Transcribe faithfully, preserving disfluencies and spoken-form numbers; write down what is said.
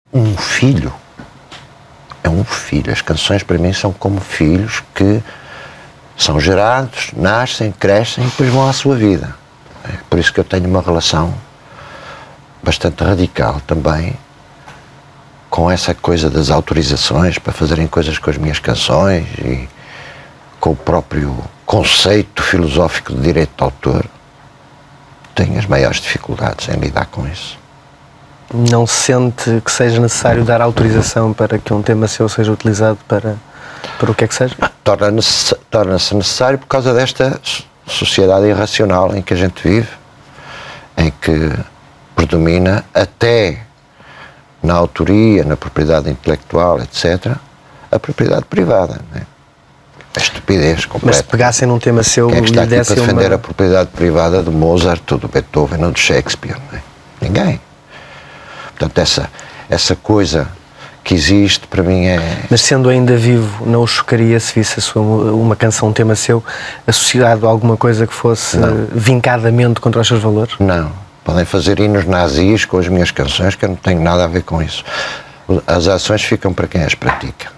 Um filho é um filho. As canções para mim são como filhos que são gerados, nascem, crescem e depois vão à sua vida. É por isso que eu tenho uma relação bastante radical também com essa coisa das autorizações para fazerem coisas com as minhas canções e com o próprio conceito filosófico de direito de autor. Tenho as maiores dificuldades em lidar com isso. Não sente que seja necessário dar autorização para que um tema seu seja utilizado para, para o que é que seja? Torna-se, torna-se necessário por causa desta sociedade irracional em que a gente vive, em que predomina até na autoria, na propriedade intelectual, etcétera, a propriedade privada, não é? A estupidez completa. Mas se pegassem num tema seu Quem é que está e aqui para dessem defender uma... a propriedade privada do Mozart, ou do Beethoven, ou do Shakespeare? Não é? Ninguém. Portanto, essa, essa coisa que existe, para mim é... Mas sendo ainda vivo, não o chocaria se visse a sua, uma canção, um tema seu, associado a alguma coisa que fosse Não. vincadamente contra os seus valores? Não. Podem fazer hinos nazis com as minhas canções, que eu não tenho nada a ver com isso. As ações ficam para quem as pratica.